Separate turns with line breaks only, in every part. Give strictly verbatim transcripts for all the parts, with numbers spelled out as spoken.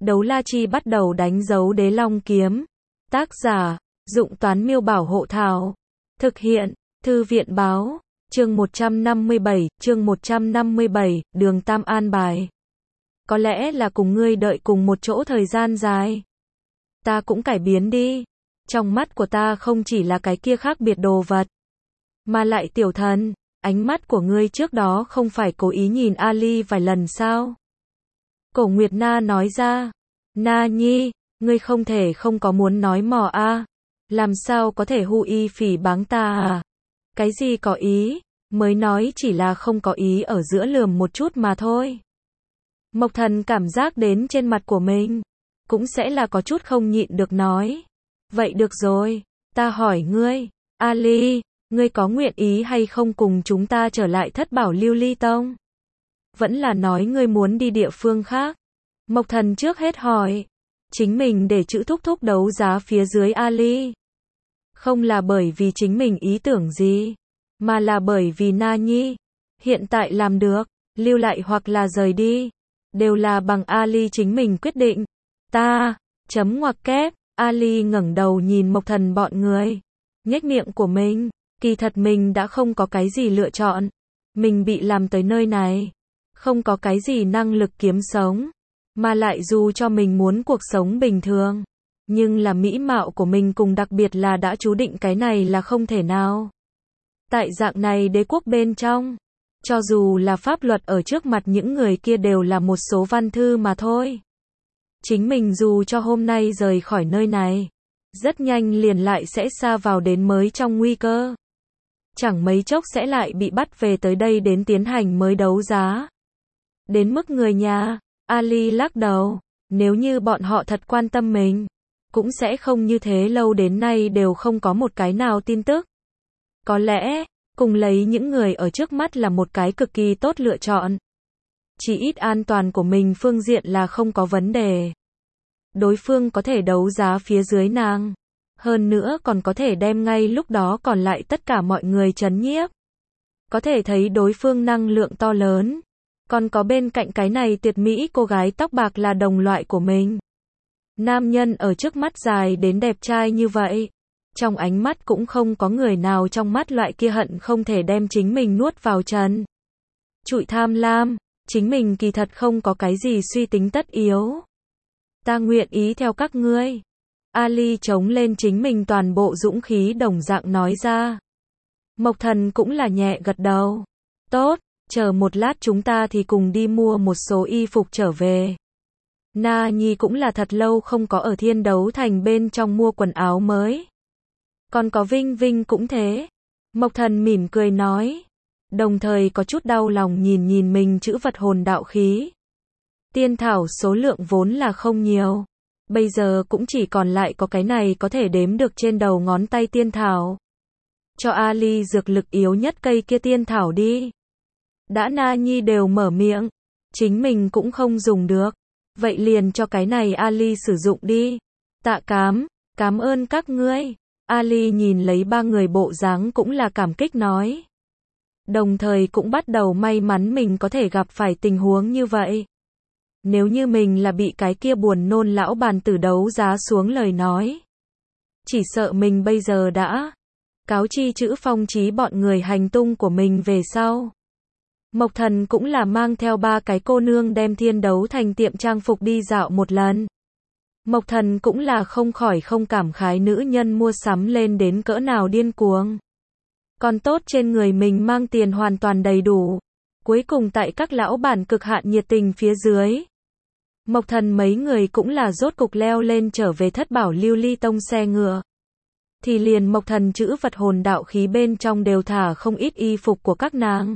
Đấu la chi bắt đầu đánh dấu đế long kiếm. Tác giả, Dụng Toán Miêu Bảo Hộ Thảo. Thực hiện, Thư viện Báo. Chương một trăm năm mươi bảy, chương một trăm năm mươi bảy, Đường Tam an bài. Có lẽ là cùng ngươi đợi cùng một chỗ thời gian dài. Ta cũng cải biến đi. Trong mắt của ta không chỉ là cái kia khác biệt đồ vật. Mà lại tiểu thần, ánh mắt của ngươi trước đó không phải cố ý nhìn Ali vài lần sao? Cổ Nguyệt Na nói ra. Na Nhi, ngươi không thể không có muốn nói mò a. Làm sao có thể hù y phỉ báng ta à? Cái gì có ý, mới nói chỉ là không có ý ở giữa lườm một chút mà thôi. Mộc Thần cảm giác đến trên mặt của mình, cũng sẽ là có chút không nhịn được nói. Vậy được rồi, ta hỏi ngươi, Ali, ngươi có nguyện ý hay không cùng chúng ta trở lại Thất Bảo Lưu Ly Tông? Vẫn là nói ngươi muốn đi địa phương khác? Mộc Thần trước hết hỏi, chính mình để chữ thúc thúc đấu giá phía dưới Ali. Không là bởi vì chính mình ý tưởng gì, mà là bởi vì Na Nhi hiện tại làm được, lưu lại hoặc là rời đi, đều là bằng Ali chính mình quyết định. Ta, chấm ngoặc kép, Ali ngẩng đầu nhìn Mộc Thần bọn người, nhếch miệng của mình, kỳ thật mình đã không có cái gì lựa chọn, mình bị làm tới nơi này, không có cái gì năng lực kiếm sống, mà lại dù cho mình muốn cuộc sống bình thường, nhưng là mỹ mạo của mình cùng đặc biệt là đã chú định cái này là không thể nào. Tại dạng này đế quốc bên trong, cho dù là pháp luật ở trước mặt những người kia đều là một số văn thư mà thôi. Chính mình dù cho hôm nay rời khỏi nơi này, rất nhanh liền lại sẽ sa vào đến mới trong nguy cơ. Chẳng mấy chốc sẽ lại bị bắt về tới đây đến tiến hành mới đấu giá. Đến mức người nhà, Ali lắc đầu, nếu như bọn họ thật quan tâm mình, cũng sẽ không như thế lâu đến nay đều không có một cái nào tin tức. Có lẽ, cùng lấy những người ở trước mắt là một cái cực kỳ tốt lựa chọn. Chỉ ít an toàn của mình phương diện là không có vấn đề. Đối phương có thể đấu giá phía dưới nàng. Hơn nữa còn có thể đem ngay lúc đó còn lại tất cả mọi người trấn nhiếp. Có thể thấy đối phương năng lượng to lớn. Còn có bên cạnh cái này tuyệt mỹ cô gái tóc bạc là đồng loại của mình. Nam nhân ở trước mắt dài đến đẹp trai như vậy. Trong ánh mắt cũng không có người nào trong mắt loại kia hận không thể đem chính mình nuốt vào chân. Trụi tham lam, chính mình kỳ thật không có cái gì suy tính tất yếu. Ta nguyện ý theo các ngươi. Ali chống lên chính mình toàn bộ dũng khí đồng dạng nói ra. Mộc Thần cũng là nhẹ gật đầu. Tốt, chờ một lát chúng ta thì cùng đi mua một số y phục trở về. Na Nhi cũng là thật lâu không có ở Thiên Đấu Thành bên trong mua quần áo mới. Còn có Vinh Vinh cũng thế. Mộc Thần mỉm cười nói. Đồng thời có chút đau lòng nhìn nhìn mình chữ vật hồn đạo khí. Tiên thảo số lượng vốn là không nhiều. Bây giờ cũng chỉ còn lại có cái này có thể đếm được trên đầu ngón tay tiên thảo. Cho Ali dược lực yếu nhất cây kia tiên thảo đi. Đã Na Nhi đều mở miệng. Chính mình cũng không dùng được. Vậy liền cho cái này Ali sử dụng đi. Tạ cám, cảm ơn các ngươi. Ali nhìn lấy ba người bộ dáng cũng là cảm kích nói. Đồng thời cũng bắt đầu may mắn mình có thể gặp phải tình huống như vậy. Nếu như mình là bị cái kia buồn nôn lão bàn tử đấu giá xuống lời nói. Chỉ sợ mình bây giờ đã cáo chi chữ Phong Chí bọn người hành tung của mình về sau. Mộc Thần cũng là mang theo ba cái cô nương đem Thiên Đấu Thành tiệm trang phục đi dạo một lần. Mộc Thần cũng là không khỏi không cảm khái nữ nhân mua sắm lên đến cỡ nào điên cuồng. Còn tốt trên người mình mang tiền hoàn toàn đầy đủ. Cuối cùng tại các lão bản cực hạn nhiệt tình phía dưới. Mộc Thần mấy người cũng là rốt cục leo lên trở về Thất Bảo Lưu Ly Tông xe ngựa. Thì liền Mộc Thần chữ vật hồn đạo khí bên trong đều thả không ít y phục của các nàng.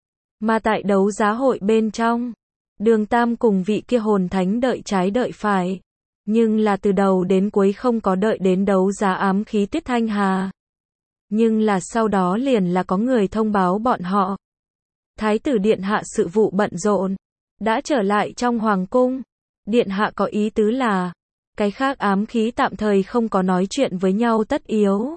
Mà tại đấu giá hội bên trong, Đường Tam cùng vị kia hồn thánh đợi trái đợi phải. Nhưng là từ đầu đến cuối không có đợi đến đấu giá ám khí Tiết Thanh Hà. Nhưng là sau đó liền là có người thông báo bọn họ. Thái tử Điện Hạ sự vụ bận rộn. Đã trở lại trong Hoàng cung. Điện Hạ có ý tứ là. Cái khác ám khí tạm thời không có nói chuyện với nhau tất yếu.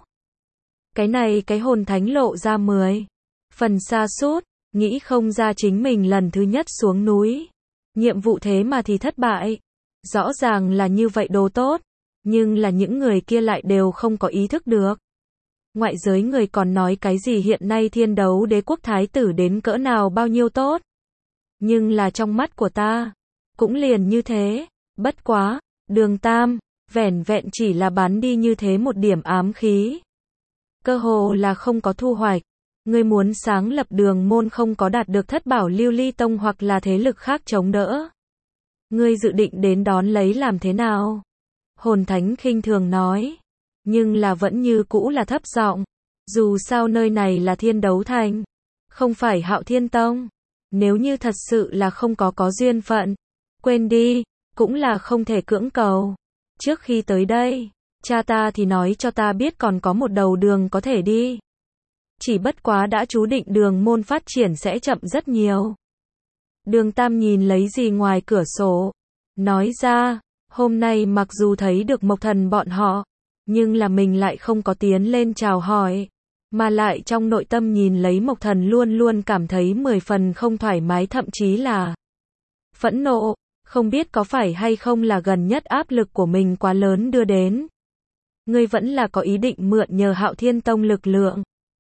Cái này cái hồn thánh lộ ra mười phần xa sút nghĩ không ra chính mình lần thứ nhất xuống núi. Nhiệm vụ thế mà thì thất bại. Rõ ràng là như vậy đồ tốt, nhưng là những người kia lại đều không có ý thức được. Ngoại giới người còn nói cái gì hiện nay thiên đấu đế quốc thái tử đến cỡ nào bao nhiêu tốt. Nhưng là trong mắt của ta, cũng liền như thế, bất quá, Đường Tam, vẻn vẹn chỉ là bán đi như thế một điểm ám khí. Cơ hồ là không có thu hoạch. Ngươi muốn sáng lập đường môn không có đạt được thất bảo lưu ly tông hoặc là thế lực khác chống đỡ. Ngươi dự định đến đón lấy làm thế nào? Hồn Thánh khinh thường nói. Nhưng là vẫn như cũ là thấp giọng. Dù sao nơi này là thiên đấu thành, không phải Hạo Thiên Tông. Nếu như thật sự là không có có duyên phận, quên đi, cũng là không thể cưỡng cầu. Trước khi tới đây, cha ta thì nói cho ta biết còn có một đầu đường có thể đi. Chỉ bất quá đã chú định đường môn phát triển sẽ chậm rất nhiều. Đường Tam nhìn lấy gì ngoài cửa sổ, nói ra, hôm nay mặc dù thấy được Mộc Thần bọn họ, nhưng là mình lại không có tiến lên chào hỏi, mà lại trong nội tâm nhìn lấy Mộc Thần luôn luôn cảm thấy mười phần không thoải mái, thậm chí là phẫn nộ, không biết có phải hay không là gần nhất áp lực của mình quá lớn đưa đến. Ngươi vẫn là có ý định mượn nhờ Hạo Thiên Tông lực lượng.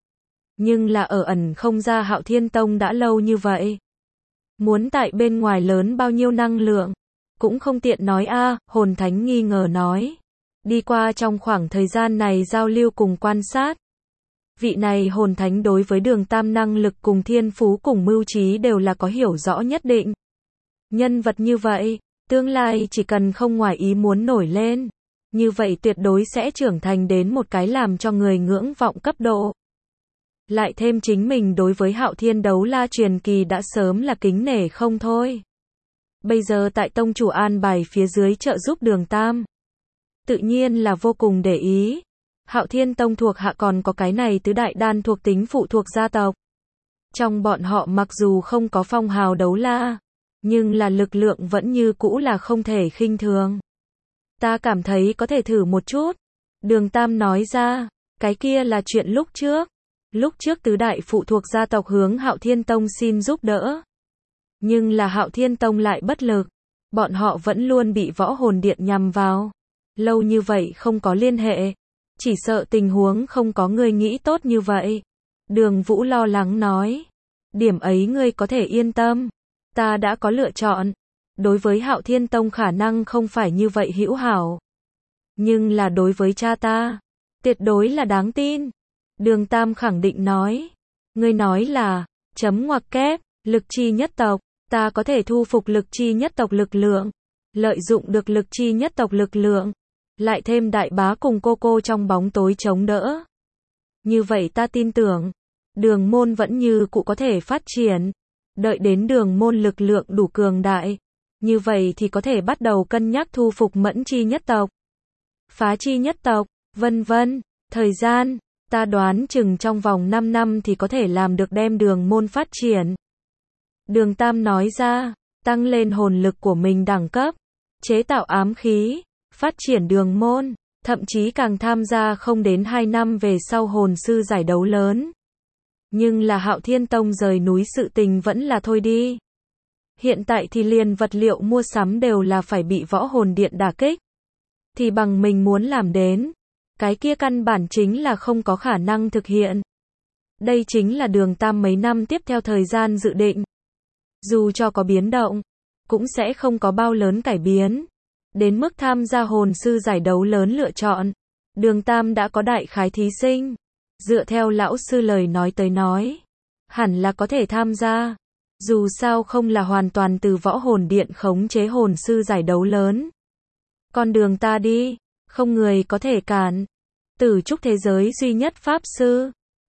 Nhưng là ở ẩn không ra Hạo Thiên Tông đã lâu như vậy. Muốn tại bên ngoài lớn bao nhiêu năng lượng, cũng không tiện nói a. À, Hồn Thánh nghi ngờ nói. Đi qua trong khoảng thời gian này giao lưu cùng quan sát. Vị này Hồn Thánh đối với Đường Tam năng lực cùng thiên phú cùng mưu trí đều là có hiểu rõ nhất định. Nhân vật như vậy, tương lai chỉ cần không ngoài ý muốn nổi lên, như vậy tuyệt đối sẽ trưởng thành đến một cái làm cho người ngưỡng vọng cấp độ. Lại thêm chính mình đối với Hạo Thiên Đấu La truyền kỳ đã sớm là kính nể không thôi. Bây giờ tại tông chủ an bài phía dưới trợ giúp Đường Tam, tự nhiên là vô cùng để ý. Hạo Thiên Tông thuộc hạ còn có cái này tứ đại đan thuộc tính phụ thuộc gia tộc. Trong bọn họ mặc dù không có phong hào đấu la, nhưng là lực lượng vẫn như cũ là không thể khinh thường. Ta cảm thấy có thể thử một chút. Đường Tam nói ra, cái kia là chuyện lúc trước. Lúc trước tứ đại phụ thuộc gia tộc hướng Hạo Thiên Tông xin giúp đỡ. Nhưng là Hạo Thiên Tông lại bất lực. Bọn họ vẫn luôn bị Võ Hồn Điện nhằm vào. Lâu như vậy không có liên hệ. Chỉ sợ tình huống không có người nghĩ tốt như vậy. Đường Vũ lo lắng nói. Điểm ấy ngươi có thể yên tâm. Ta đã có lựa chọn. Đối với Hạo Thiên Tông khả năng không phải như vậy hữu hảo. Nhưng là đối với cha ta, tuyệt đối là đáng tin. Đường Tam khẳng định nói. Ngươi nói là, chấm ngoặc kép, lực chi nhất tộc, ta có thể thu phục lực chi nhất tộc lực lượng. Lợi dụng được lực chi nhất tộc lực lượng. Lại thêm đại bá cùng cô cô trong bóng tối chống đỡ. Như vậy ta tin tưởng, đường môn vẫn như cũ có thể phát triển. Đợi đến đường môn lực lượng đủ cường đại. Như vậy thì có thể bắt đầu cân nhắc thu phục mẫn chi nhất tộc, phá chi nhất tộc, vân vân. Thời gian, ta đoán chừng trong vòng năm năm thì có thể làm được đem đường môn phát triển. Đường Tam nói ra, tăng lên hồn lực của mình đẳng cấp, chế tạo ám khí, phát triển đường môn, thậm chí càng tham gia không đến hai năm về sau hồn sư giải đấu lớn. Nhưng là Hạo Thiên Tông rời núi sự tình vẫn là thôi đi. Hiện tại thì liền vật liệu mua sắm đều là phải bị Võ Hồn Điện đả kích. Thì bằng mình muốn làm đến, cái kia căn bản chính là không có khả năng thực hiện. Đây chính là Đường Tam mấy năm tiếp theo thời gian dự định. Dù cho có biến động, cũng sẽ không có bao lớn cải biến. Đến mức tham gia hồn sư giải đấu lớn lựa chọn, Đường Tam đã có đại khái thí sinh. Dựa theo lão sư lời nói tới nói, hẳn là có thể tham gia. Dù sao không là hoàn toàn từ Võ Hồn Điện khống chế hồn sư giải đấu lớn. Con đường ta đi, không người có thể cản. Tử trúc thế giới duy nhất pháp sư,